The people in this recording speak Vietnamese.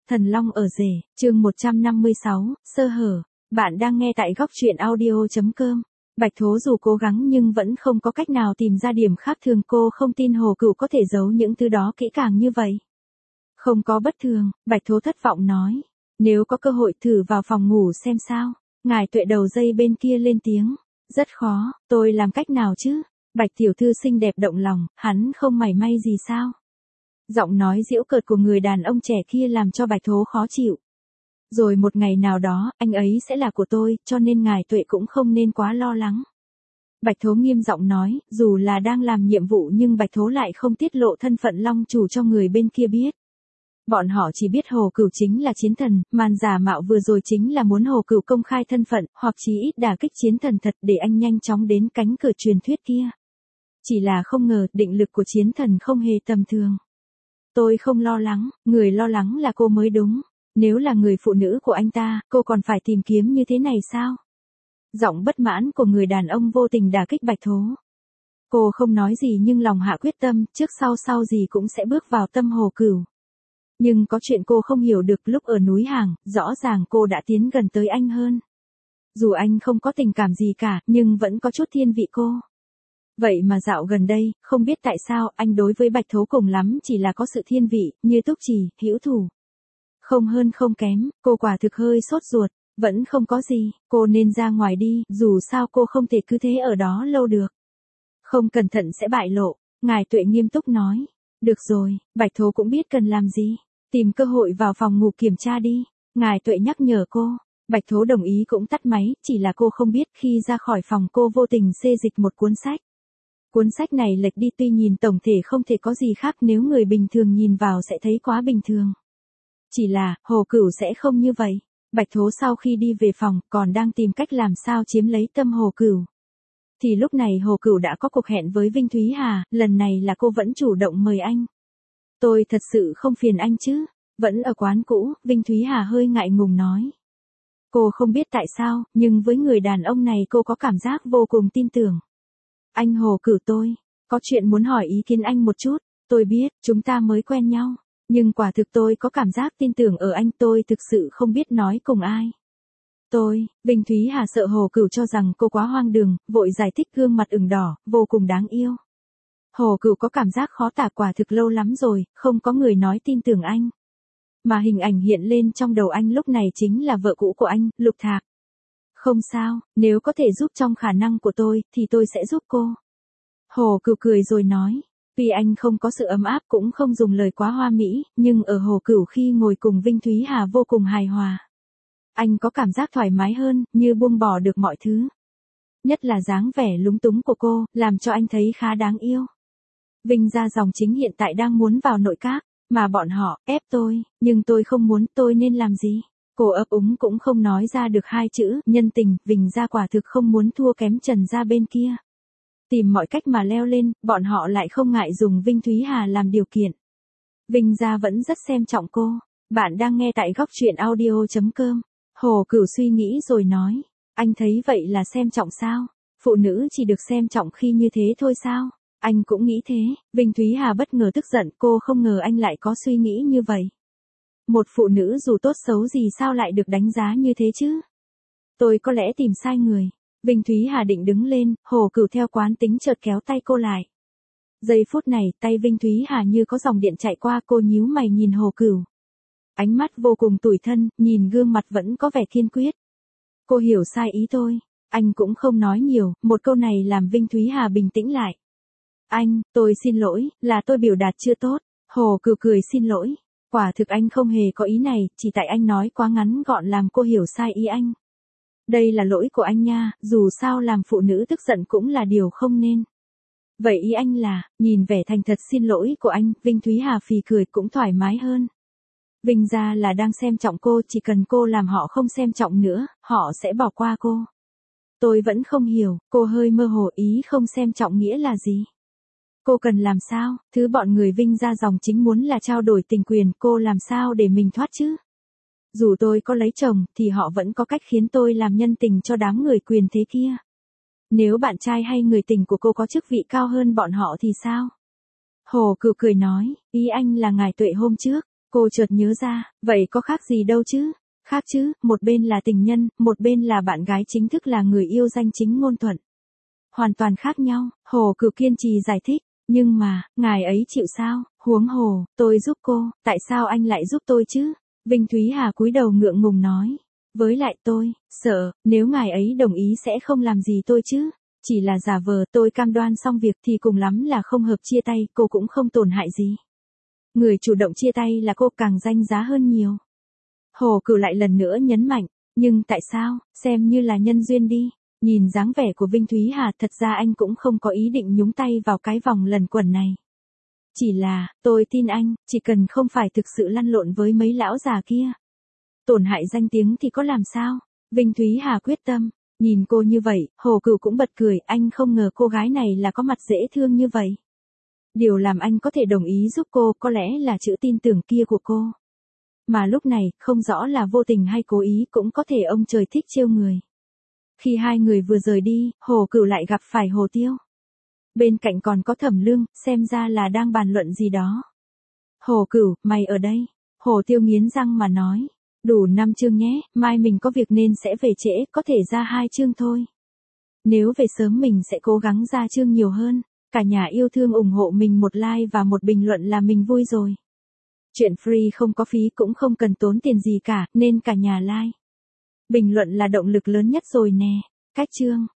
Thần Long ở rể, chương 156, sơ hở. Bạn đang nghe tại góc truyện audio.com. Bạch Tố dù cố gắng nhưng vẫn không có cách nào tìm ra điểm khác thường, cô không tin Hồ Cửu có thể giấu những thứ đó kỹ càng như vậy. Không có bất thường, Bạch Tố thất vọng nói. Nếu có cơ hội thử vào phòng ngủ xem sao. Ngài Tuệ đầu dây bên kia lên tiếng. Rất khó, tôi làm cách nào chứ? Bạch tiểu thư xinh đẹp động lòng, hắn không mảy may gì sao? Giọng nói giễu cợt của người đàn ông trẻ kia làm cho Bạch Tố khó chịu. Rồi một ngày nào đó, anh ấy sẽ là của tôi, cho nên ngài Tuệ cũng không nên quá lo lắng. Bạch Tố nghiêm giọng nói, dù là đang làm nhiệm vụ nhưng Bạch Tố lại không tiết lộ thân phận Long chủ cho người bên kia biết. Bọn họ chỉ biết Hồ Cửu chính là chiến thần, màn giả mạo vừa rồi chính là muốn Hồ Cửu công khai thân phận, hoặc chí ít đả kích chiến thần thật để anh nhanh chóng đến cánh cửa truyền thuyết kia. Chỉ là không ngờ, định lực của chiến thần không hề tầm thường. Tôi không lo lắng, người lo lắng là cô mới đúng. Nếu là người phụ nữ của anh ta, cô còn phải tìm kiếm như thế này sao? Giọng bất mãn của người đàn ông vô tình đả kích Bạch Tố. Cô không nói gì nhưng lòng hạ quyết tâm, trước sau gì cũng sẽ bước vào tâm Hồ Cửu. Nhưng có chuyện cô không hiểu được, lúc ở núi Hàng, rõ ràng cô đã tiến gần tới anh hơn. Dù anh không có tình cảm gì cả, nhưng vẫn có chút thiên vị cô. Vậy mà dạo gần đây, không biết tại sao, anh đối với Bạch Tố cùng lắm chỉ là có sự thiên vị, như túc trì, hữu thủ. Không hơn không kém, cô quả thực hơi sốt ruột, vẫn không có gì, cô nên ra ngoài đi, dù sao cô không thể cứ thế ở đó lâu được. Không cẩn thận sẽ bại lộ, ngài Tuệ nghiêm túc nói. Được rồi, Bạch Tố cũng biết cần làm gì, tìm cơ hội vào phòng ngủ kiểm tra đi, ngài Tuệ nhắc nhở cô. Bạch Tố đồng ý cũng tắt máy, chỉ là cô không biết khi ra khỏi phòng cô vô tình xê dịch một cuốn sách. Cuốn sách này lệch đi, tuy nhìn tổng thể không thể có gì khác, nếu người bình thường nhìn vào sẽ thấy quá bình thường. Chỉ là, Hồ Cửu sẽ không như vậy. Bạch Tố sau khi đi về phòng, còn đang tìm cách làm sao chiếm lấy tâm Hồ Cửu. Thì lúc này Hồ Cửu đã có cuộc hẹn với Vinh Thúy Hà, lần này là cô vẫn chủ động mời anh. Tôi thật sự không phiền anh chứ? Vẫn ở quán cũ, Vinh Thúy Hà hơi ngại ngùng nói. Cô không biết tại sao, nhưng với người đàn ông này cô có cảm giác vô cùng tin tưởng. Anh Hồ Cửu, tôi có chuyện muốn hỏi ý kiến anh một chút. Tôi biết, chúng ta mới quen nhau. Nhưng quả thực tôi có cảm giác tin tưởng ở anh, tôi thực sự không biết nói cùng ai. Vinh Thúy Hà sợ Hồ Cửu cho rằng cô quá hoang đường, vội giải thích, gương mặt ửng đỏ, vô cùng đáng yêu. Hồ Cửu có cảm giác khó tả, quả thực lâu lắm rồi, không có người nói tin tưởng anh. Mà hình ảnh hiện lên trong đầu anh lúc này chính là vợ cũ của anh, Lục Thạc. Không sao, nếu có thể giúp trong khả năng của tôi, thì tôi sẽ giúp cô. Hồ Cửu cười rồi nói. Tuy anh không có sự ấm áp cũng không dùng lời quá hoa mỹ, nhưng ở Hồ Cửu khi ngồi cùng Vinh Thúy Hà vô cùng hài hòa. Anh có cảm giác thoải mái hơn, như buông bỏ được mọi thứ. Nhất là dáng vẻ lúng túng của cô, làm cho anh thấy khá đáng yêu. Vinh gia dòng chính hiện tại đang muốn vào nội các, mà bọn họ ép tôi, nhưng tôi không muốn, tôi nên làm gì? Cô ấp úng cũng không nói ra được hai chữ, nhân tình. Vinh gia quả thực không muốn thua kém Trần gia bên kia. Tìm mọi cách mà leo lên, bọn họ lại không ngại dùng Vinh Thúy Hà làm điều kiện. Vinh gia vẫn rất xem trọng cô. Bạn đang nghe tại góc truyện audio.com. Hồ Cửu suy nghĩ rồi nói. Anh thấy vậy là xem trọng sao? Phụ nữ chỉ được xem trọng khi như thế thôi sao? Anh cũng nghĩ thế. Vinh Thúy Hà bất ngờ tức giận, cô không ngờ anh lại có suy nghĩ như vậy. Một phụ nữ dù tốt xấu gì sao lại được đánh giá như thế chứ? Tôi có lẽ tìm sai người. Vinh Thúy Hà định đứng lên, Hồ Cửu theo quán tính chợt kéo tay cô lại. Giây phút này, tay Vinh Thúy Hà như có dòng điện chạy qua, cô nhíu mày nhìn Hồ Cửu. Ánh mắt vô cùng tủi thân, nhìn gương mặt vẫn có vẻ kiên quyết. Cô hiểu sai ý tôi. Anh cũng không nói nhiều, một câu này làm Vinh Thúy Hà bình tĩnh lại. Anh, tôi xin lỗi, là tôi biểu đạt chưa tốt. Hồ Cửu cười xin lỗi. Quả thực anh không hề có ý này, chỉ tại anh nói quá ngắn gọn làm cô hiểu sai ý anh. Đây là lỗi của anh nha, dù sao làm phụ nữ tức giận cũng là điều không nên. Vậy ý anh là, nhìn vẻ thành thật xin lỗi của anh, Vinh Thúy Hà phì cười cũng thoải mái hơn. Vinh gia là đang xem trọng cô, chỉ cần cô làm họ không xem trọng nữa, họ sẽ bỏ qua cô. Tôi vẫn không hiểu, cô hơi mơ hồ, ý không xem trọng nghĩa là gì? Cô cần làm sao? Thứ bọn người Vinh gia dòng chính muốn là trao đổi tình quyền, cô làm sao để mình thoát chứ? Dù tôi có lấy chồng, thì họ vẫn có cách khiến tôi làm nhân tình cho đám người quyền thế kia. Nếu bạn trai hay người tình của cô có chức vị cao hơn bọn họ thì sao? Hồ Cửu cười nói, ý anh là ngài Tuệ hôm trước, Cô chợt nhớ ra, vậy có khác gì đâu chứ? Khác chứ, một bên là tình nhân, một bên là bạn gái chính thức là người yêu danh chính ngôn thuận. Hoàn toàn khác nhau, Hồ Cửu kiên trì giải thích, nhưng mà, ngài ấy chịu sao, huống hồ, tôi giúp cô, tại sao anh lại giúp tôi chứ? Vinh Thúy Hà cúi đầu ngượng ngùng nói, với lại tôi, sợ, nếu ngài ấy đồng ý sẽ không làm gì tôi chứ, chỉ là giả vờ tôi cam đoan xong việc thì cùng lắm là không hợp chia tay, cô cũng không tổn hại gì. Người chủ động chia tay là cô càng danh giá hơn nhiều. Hồ Cửu lại lần nữa nhấn mạnh, nhưng tại sao, xem như là nhân duyên đi. Nhìn dáng vẻ của Vinh Thúy Hà thật ra anh cũng không có ý định nhúng tay vào cái vòng lần quẩn này. Chỉ là, tôi tin anh, chỉ cần không phải thực sự lăn lộn với mấy lão già kia. Tổn hại danh tiếng thì có làm sao? Vinh Thúy Hà quyết tâm. Nhìn cô như vậy, Hồ Cửu cũng bật cười, anh không ngờ cô gái này là có mặt dễ thương như vậy. Điều làm anh có thể đồng ý giúp cô có lẽ là chữ tin tưởng kia của cô. Mà lúc này, không rõ là vô tình hay cố ý cũng có thể ông trời thích trêu người. Khi hai người vừa rời đi, Hồ Cửu lại gặp phải Hồ Tiêu. Bên cạnh còn có Thẩm Lương, xem ra là đang bàn luận gì đó. Hồ Cửu, mày ở đây. Hồ Tiêu nghiến răng mà nói. Đủ 5 chương nhé, mai mình có việc nên sẽ về trễ, có thể ra 2 chương thôi. Nếu về sớm mình sẽ cố gắng ra chương nhiều hơn. Cả nhà yêu thương ủng hộ mình một like và một bình luận là mình vui rồi. Chuyện free không có phí cũng không cần tốn tiền gì cả, nên cả nhà like. Bình luận là động lực lớn nhất rồi nè. Cách chương.